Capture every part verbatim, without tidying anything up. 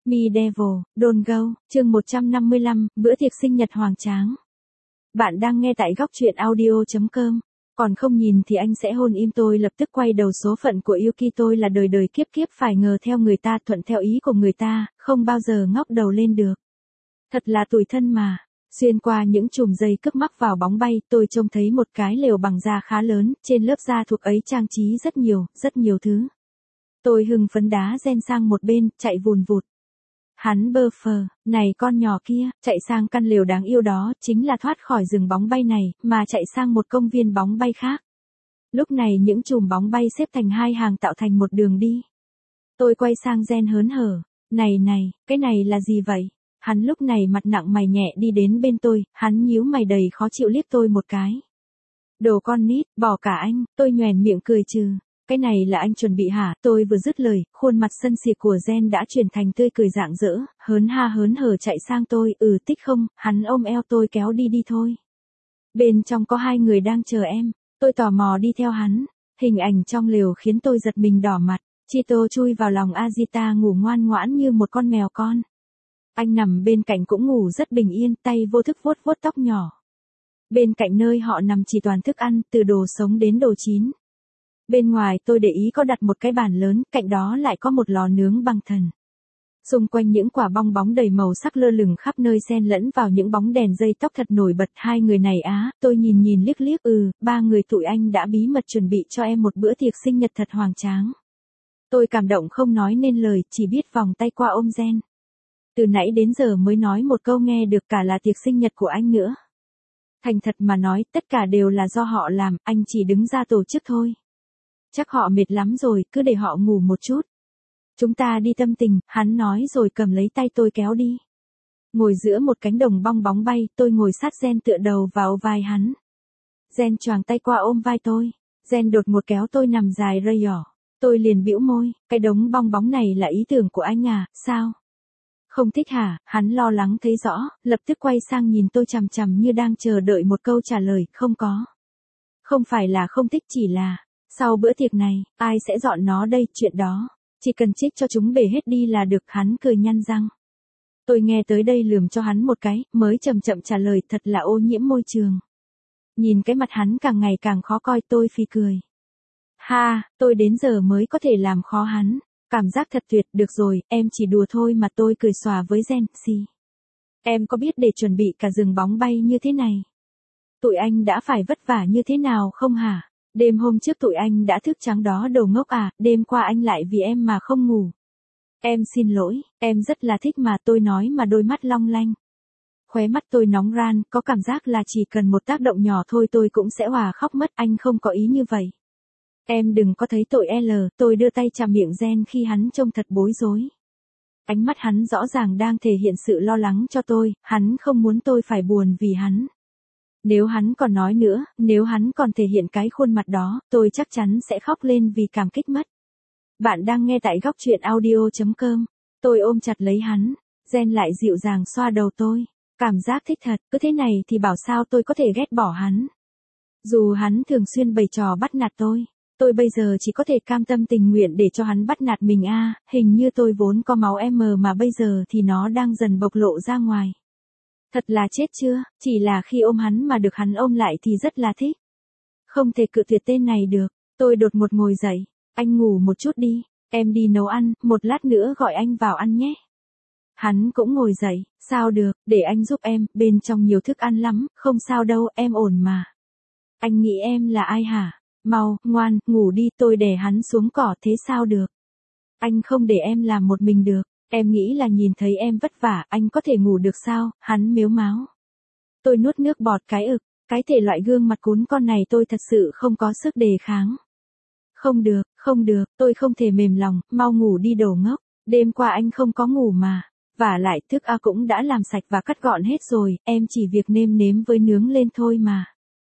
Me Devil, Don't Go, chương một trăm năm mươi lăm, bữa tiệc sinh nhật hoành tráng. Bạn đang nghe tại góc truyện audio chấm com. Còn không nhìn thì anh sẽ hôn im. Tôi lập tức quay đầu. Số phận của Yuki tôi là đời đời kiếp kiếp phải ngờ theo người ta, thuận theo ý của người ta, không bao giờ ngóc đầu lên được. Thật là tủi thân mà. Xuyên qua những chùm dây cước mắc vào bóng bay, tôi trông thấy một cái lều bằng da khá lớn, trên lớp da thuộc ấy trang trí rất nhiều, rất nhiều thứ. Tôi hưng phấn đá Gen sang một bên, chạy vùn vụt. Hắn bơ phờ, này con nhỏ kia, chạy sang căn lều đáng yêu đó, chính là thoát khỏi rừng bóng bay này, mà chạy sang một công viên bóng bay khác. Lúc này những chùm bóng bay xếp thành hai hàng tạo thành một đường đi. Tôi quay sang Gen hớn hở, này này, cái này là gì vậy? Hắn lúc này mặt nặng mày nhẹ đi đến bên tôi, hắn nhíu mày đầy khó chịu liếc tôi một cái. Đồ con nít, bỏ cả anh, tôi nhoẻn miệng cười trừ. Cái này là anh chuẩn bị hả? Tôi vừa dứt lời, khuôn mặt sân si của Gen đã chuyển thành tươi cười rạng rỡ, hớn ha hớn hở chạy sang tôi, ừ tích không, hắn ôm eo tôi kéo đi đi thôi. Bên trong có hai người đang chờ em, tôi tò mò đi theo hắn, hình ảnh trong lều khiến tôi giật mình đỏ mặt, Chito chui vào lòng Azita ngủ ngoan ngoãn như một con mèo con. Anh nằm bên cạnh cũng ngủ rất bình yên, tay vô thức vuốt vuốt tóc nhỏ. Bên cạnh nơi họ nằm chỉ toàn thức ăn, từ đồ sống đến đồ chín. Bên ngoài tôi để ý có đặt một cái bàn lớn, cạnh đó lại có một lò nướng bằng thần. Xung quanh những quả bong bóng đầy màu sắc lơ lửng khắp nơi xen lẫn vào những bóng đèn dây tóc thật nổi bật. Hai người này á, tôi nhìn nhìn liếc liếc, ừ, ba người tụi anh đã bí mật chuẩn bị cho em một bữa tiệc sinh nhật thật hoành tráng. Tôi cảm động không nói nên lời, chỉ biết vòng tay qua ôm Gen. Từ nãy đến giờ mới nói một câu nghe được cả là tiệc sinh nhật của anh nữa. Thành thật mà nói, tất cả đều là do họ làm, anh chỉ đứng ra tổ chức thôi. Chắc họ mệt lắm rồi, cứ để họ ngủ một chút. Chúng ta đi tâm tình, hắn nói rồi cầm lấy tay tôi kéo đi. Ngồi giữa một cánh đồng bong bóng bay, tôi ngồi sát Gen tựa đầu vào vai hắn. Gen choàng tay qua ôm vai tôi. Gen đột ngột kéo tôi nằm dài rơi nhỏ. Tôi liền bĩu môi, cái đống bong bóng này là ý tưởng của anh à, sao? Không thích hả? Hắn lo lắng thấy rõ, lập tức quay sang nhìn tôi chằm chằm như đang chờ đợi một câu trả lời, không có. Không phải là không thích, chỉ là... Sau bữa tiệc này, ai sẽ dọn nó đây? Chuyện đó, chỉ cần trích cho chúng bể hết đi là được. Hắn cười nhăn răng. Tôi nghe tới đây lườm cho hắn một cái, mới chậm chậm trả lời, thật là ô nhiễm môi trường. Nhìn cái mặt hắn càng ngày càng khó coi, tôi phì cười. Ha, tôi đến giờ mới có thể làm khó hắn. Cảm giác thật tuyệt. Được rồi, em chỉ đùa thôi mà. Tôi cười xòa với Gen. Si. Em có biết để chuẩn bị cả rừng bóng bay như thế này, tụi anh đã phải vất vả như thế nào không hả? Đêm hôm trước tụi anh đã thức trắng đó đồ ngốc à, đêm qua anh lại vì em mà không ngủ. Em xin lỗi, em rất là thích mà. Tôi nói mà đôi mắt long lanh. Khóe mắt tôi nóng ran, có cảm giác là chỉ cần một tác động nhỏ thôi tôi cũng sẽ òa khóc mất. Anh không có ý như vậy. Em đừng có thấy tội L. Tôi đưa tay chạm miệng Gen khi hắn trông thật bối rối. Ánh mắt hắn rõ ràng đang thể hiện sự lo lắng cho tôi, hắn không muốn tôi phải buồn vì hắn. Nếu hắn còn nói nữa, nếu hắn còn thể hiện cái khuôn mặt đó, tôi chắc chắn sẽ khóc lên vì cảm kích mất. Bạn đang nghe tại góc truyện audio chấm com. Tôi ôm chặt lấy hắn, Gen lại dịu dàng xoa đầu tôi. Cảm giác thích thật, cứ thế này thì bảo sao tôi có thể ghét bỏ hắn. Dù hắn thường xuyên bày trò bắt nạt tôi, tôi bây giờ chỉ có thể cam tâm tình nguyện để cho hắn bắt nạt mình a. À, hình như tôi vốn có máu M mà bây giờ thì nó đang dần bộc lộ ra ngoài. Thật là chết chưa, chỉ là khi ôm hắn mà được hắn ôm lại thì rất là thích. Không thể cự tuyệt tên này được. Tôi đột ngột ngồi dậy. Anh ngủ một chút đi, em đi nấu ăn, một lát nữa gọi anh vào ăn nhé. Hắn cũng ngồi dậy, sao được, để anh giúp em, bên trong nhiều thức ăn lắm, không sao đâu, em ổn mà. Anh nghĩ em là ai hả? Mau, ngoan, ngủ đi. Tôi đè hắn xuống cỏ. Thế sao được? Anh không để em làm một mình được. Em nghĩ là nhìn thấy em vất vả, anh có thể ngủ được sao? Hắn mếu máo. Tôi nuốt nước bọt cái ực, cái thể loại gương mặt cún con này tôi thật sự không có sức đề kháng. Không được, không được, tôi không thể mềm lòng, mau ngủ đi đồ ngốc. Đêm qua anh không có ngủ mà. Vả lại thức A cũng đã làm sạch và cắt gọn hết rồi, em chỉ việc nêm nếm với nướng lên thôi mà.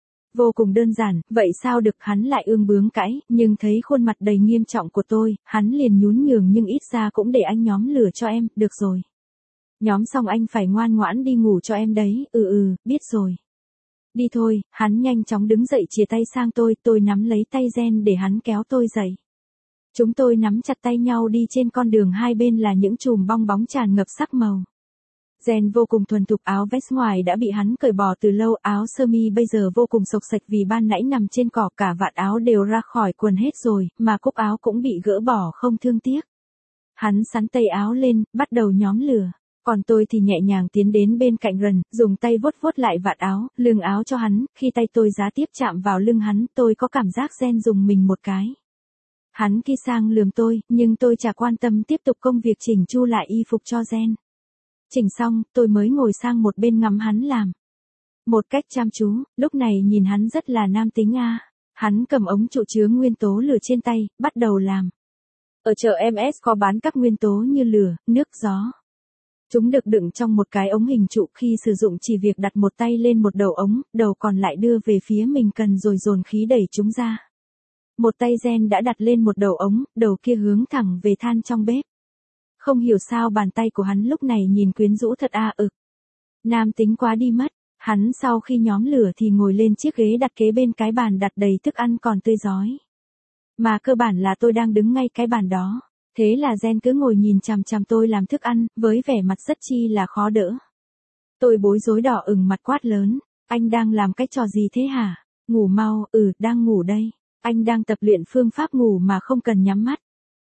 Vô cùng đơn giản, vậy sao được? Hắn lại ương bướng cãi, nhưng thấy khuôn mặt đầy nghiêm trọng của tôi, hắn liền nhún nhường, nhưng ít ra cũng để anh nhóm lửa cho em. Được rồi. Nhóm xong anh phải ngoan ngoãn đi ngủ cho em đấy. Ừ ừ, biết rồi. Đi thôi. Hắn nhanh chóng đứng dậy chìa tay sang tôi, tôi nắm lấy tay Gen để hắn kéo tôi dậy. Chúng tôi nắm chặt tay nhau đi trên con đường hai bên là những chùm bong bóng tràn ngập sắc màu. Gen vô cùng thuần thục, áo vest ngoài đã bị hắn cởi bỏ từ lâu, áo sơ mi bây giờ vô cùng xộc xệch vì ban nãy nằm trên cỏ, cả vạt áo đều ra khỏi quần hết rồi, mà cúc áo cũng bị gỡ bỏ không thương tiếc. Hắn xắn tay áo lên, bắt đầu nhóm lửa. Còn tôi thì nhẹ nhàng tiến đến bên cạnh Rần, dùng tay vuốt vuốt lại vạt áo, lưng áo cho hắn, khi tay tôi giá tiếp chạm vào lưng hắn, tôi có cảm giác Gen dùng mình một cái. Hắn kia sang lườm tôi, nhưng tôi chả quan tâm, tiếp tục công việc chỉnh chu lại y phục cho Gen. Chỉnh xong, tôi mới ngồi sang một bên ngắm hắn làm. Một cách chăm chú, lúc này nhìn hắn rất là nam tính a. À. Hắn cầm ống trụ chứa nguyên tố lửa trên tay, bắt đầu làm. Ở chợ em ét có bán các nguyên tố như lửa, nước, gió. Chúng được đựng trong một cái ống hình trụ, khi sử dụng chỉ việc đặt một tay lên một đầu ống, đầu còn lại đưa về phía mình cần rồi dồn khí đẩy chúng ra. Một tay Gen đã đặt lên một đầu ống, đầu kia hướng thẳng về than trong bếp. Không hiểu sao bàn tay của hắn lúc này nhìn quyến rũ thật a à, ực. Nam tính quá đi mất. Hắn sau khi nhóm lửa thì ngồi lên chiếc ghế đặt kế bên cái bàn đặt đầy thức ăn còn tươi rói. Mà cơ bản là tôi đang đứng ngay cái bàn đó. Thế là Gen cứ ngồi nhìn chằm chằm tôi làm thức ăn, với vẻ mặt rất chi là khó đỡ. Tôi bối rối đỏ ửng mặt quát lớn. Anh đang làm cái trò gì thế hả? Ngủ mau, ừ, đang ngủ đây. Anh đang tập luyện phương pháp ngủ mà không cần nhắm mắt.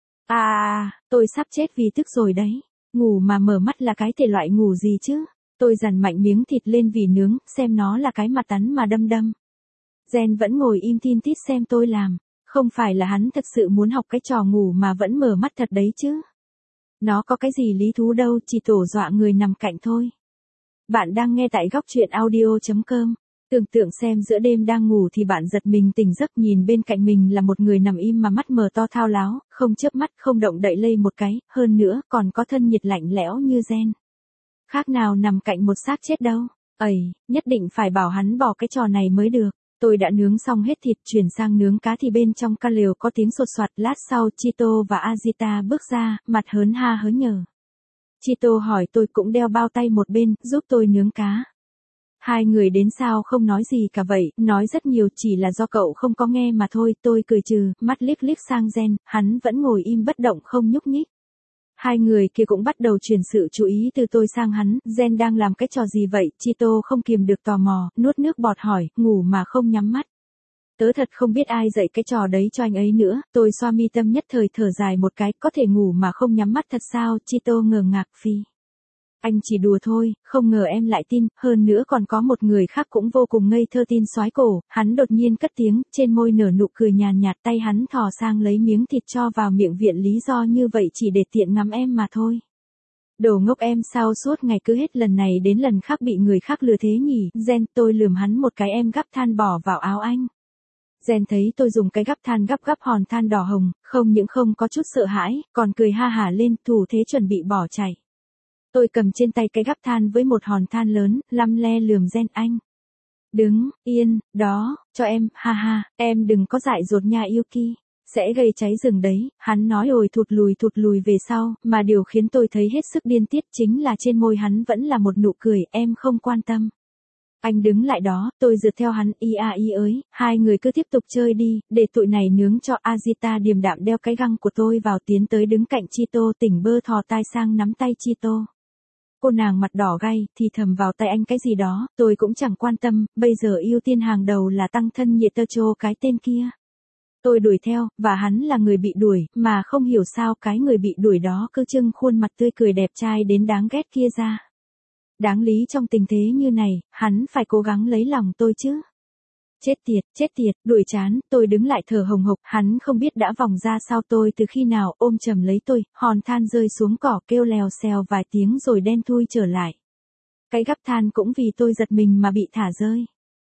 À, tôi sắp chết vì tức rồi đấy. Ngủ mà mở mắt là cái thể loại ngủ gì chứ? Tôi dằn mạnh miếng thịt lên vì nướng, xem nó là cái mặt tắn mà đâm đâm. Gen vẫn ngồi im tin tít xem tôi làm. Không phải là hắn thực sự muốn học cái trò ngủ mà vẫn mở mắt thật đấy chứ. Nó có cái gì lý thú đâu, chỉ tổ dọa người nằm cạnh thôi. Bạn đang nghe tại góc truyện audio chấm com. Tưởng tượng xem giữa đêm đang ngủ thì bạn giật mình tỉnh giấc, nhìn bên cạnh mình là một người nằm im mà mắt mở to thao láo, không chớp mắt, không động đậy lây một cái, hơn nữa còn có thân nhiệt lạnh lẽo như Gen. Khác nào nằm cạnh một xác chết đâu. Ầy, nhất định phải bảo hắn bỏ cái trò này mới được. Tôi đã nướng xong hết thịt, chuyển sang nướng cá thì bên trong căn lều có tiếng sột soạt. Lát sau Chito và Azita bước ra, mặt hớn ha hớn nhờ. Chito hỏi tôi cũng đeo bao tay một bên, giúp tôi nướng cá. Hai người đến sao không nói gì cả vậy, nói rất nhiều, chỉ là do cậu không có nghe mà thôi. Tôi cười trừ, mắt liếc liếc sang Gen, hắn vẫn ngồi im bất động không nhúc nhích. Hai người kia cũng bắt đầu chuyển sự chú ý từ tôi sang hắn. Gen đang làm cái trò gì vậy? Chito không kiềm được tò mò, nuốt nước bọt hỏi, ngủ mà không nhắm mắt. Tớ thật không biết ai dạy cái trò đấy cho anh ấy nữa. Tôi xoa mi tâm, nhất thời thở dài một cái, có thể ngủ mà không nhắm mắt thật sao? Chito ngờ ngạc phi. Anh chỉ đùa thôi, không ngờ em lại tin, hơn nữa còn có một người khác cũng vô cùng ngây thơ tin soái cổ. Hắn đột nhiên cất tiếng, trên môi nở nụ cười nhàn nhạt, tay hắn thò sang lấy miếng thịt cho vào miệng, viện lý do như vậy chỉ để tiện ngắm em mà thôi. Đồ ngốc, em sao suốt ngày cứ hết lần này đến lần khác bị người khác lừa thế nhỉ? Gen, tôi lườm hắn một cái, em gắp than bỏ vào áo anh. Gen thấy tôi dùng cái gắp than gắp gắp hòn than đỏ hồng, không những không có chút sợ hãi, còn cười ha hả lên, thủ thế chuẩn bị bỏ chạy. Tôi cầm trên tay cái gắp than với một hòn than lớn, lăm le lườm Gen, anh. Đứng, yên, đó, cho em, ha ha, em đừng có dại dột nha Yuki, sẽ gây cháy rừng đấy. Hắn nói rồi thụt lùi thụt lùi về sau, mà điều khiến tôi thấy hết sức điên tiết chính là trên môi hắn vẫn là một nụ cười, em không quan tâm. Anh đứng lại đó, tôi rượt theo hắn, y a y ới, hai người cứ tiếp tục chơi đi, để tụi này nướng cho. Azita điềm đạm đeo cái găng của tôi vào, tiến tới đứng cạnh Chito, tỉnh bơ thò tai sang nắm tay Chito. Cô nàng mặt đỏ gay, thì thầm vào tay anh cái gì đó, tôi cũng chẳng quan tâm, bây giờ ưu tiên hàng đầu là tăng thân nhiệt tơ chô cái tên kia. Tôi đuổi theo, và hắn là người bị đuổi, mà không hiểu sao cái người bị đuổi đó cứ trưng khuôn mặt tươi cười đẹp trai đến đáng ghét kia ra. Đáng lý trong tình thế như này, hắn phải cố gắng lấy lòng tôi chứ. Chết tiệt, chết tiệt, đuổi chán, tôi đứng lại thở hồng hộc, hắn không biết đã vòng ra sau tôi từ khi nào, ôm chầm lấy tôi, hòn than rơi xuống cỏ kêu lèo xèo vài tiếng rồi đen thui trở lại. Cái gắp than cũng vì tôi giật mình mà bị thả rơi.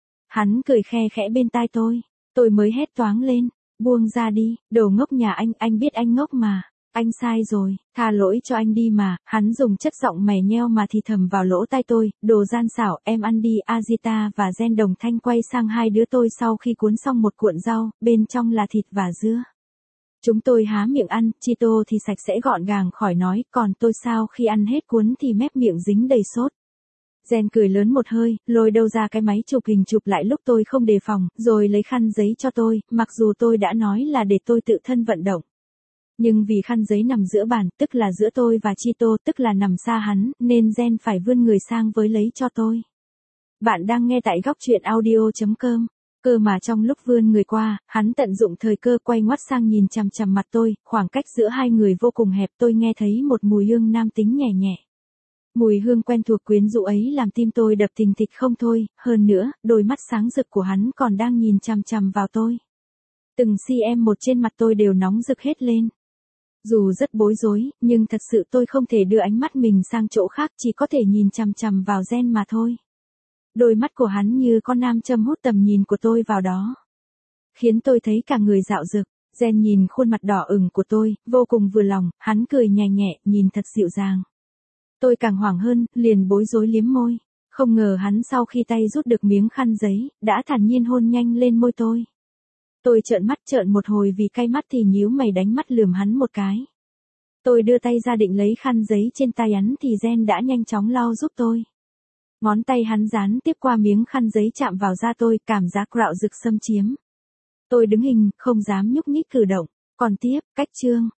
Hắn cười khe khẽ bên tai tôi, tôi mới hét toáng lên, buông ra đi, đồ ngốc nhà anh, anh biết anh ngốc mà. Anh sai rồi, tha lỗi cho anh đi mà. Hắn dùng chất giọng mè nheo mà thì thầm vào lỗ tai tôi, đồ gian xảo, em ăn đi. Azita và Gen đồng thanh quay sang hai đứa tôi sau khi cuốn xong một cuộn rau, bên trong là thịt và dưa. Chúng tôi há miệng ăn, Chito thì sạch sẽ gọn gàng khỏi nói, còn tôi sao khi ăn hết cuốn thì mép miệng dính đầy sốt. Gen cười lớn một hơi, lôi đâu ra cái máy chụp hình chụp lại lúc tôi không đề phòng, rồi lấy khăn giấy cho tôi, mặc dù tôi đã nói là để tôi tự thân vận động. Nhưng vì khăn giấy nằm giữa bàn, tức là giữa tôi và Chito, tức là nằm xa hắn, nên Gen phải vươn người sang với lấy cho tôi. Bạn đang nghe tại góc truyện audio chấm com. Cơ mà trong lúc vươn người qua, hắn tận dụng thời cơ quay ngoắt sang nhìn chằm chằm mặt tôi, khoảng cách giữa hai người vô cùng hẹp, tôi nghe thấy một mùi hương nam tính nhẹ nhẹ. Mùi hương quen thuộc quyến rũ ấy làm tim tôi đập thình thịch không thôi, hơn nữa, đôi mắt sáng rực của hắn còn đang nhìn chằm chằm vào tôi. Từng cm một trên mặt tôi đều nóng rực hết lên. Dù rất bối rối, nhưng thật sự tôi không thể đưa ánh mắt mình sang chỗ khác, chỉ có thể nhìn chằm chằm vào Gen mà thôi. Đôi mắt của hắn như con nam châm hút tầm nhìn của tôi vào đó, khiến tôi thấy cả người dạo rực. Gen nhìn khuôn mặt đỏ ửng của tôi, vô cùng vừa lòng, hắn cười nhẹ nhẹ, nhìn thật dịu dàng. Tôi càng hoảng hơn, liền bối rối liếm môi. Không ngờ hắn sau khi tay rút được miếng khăn giấy, đã thản nhiên hôn nhanh lên môi tôi. Tôi trợn mắt trợn một hồi vì cay mắt thì nhíu mày đánh mắt lườm hắn một cái. Tôi đưa tay ra định lấy khăn giấy trên tay hắn thì Gen đã nhanh chóng lau giúp tôi. Ngón tay hắn dán tiếp qua miếng khăn giấy chạm vào da tôi, cảm giác rạo rực xâm chiếm. Tôi đứng hình, không dám nhúc nhích cử động. Còn tiếp, cách chương.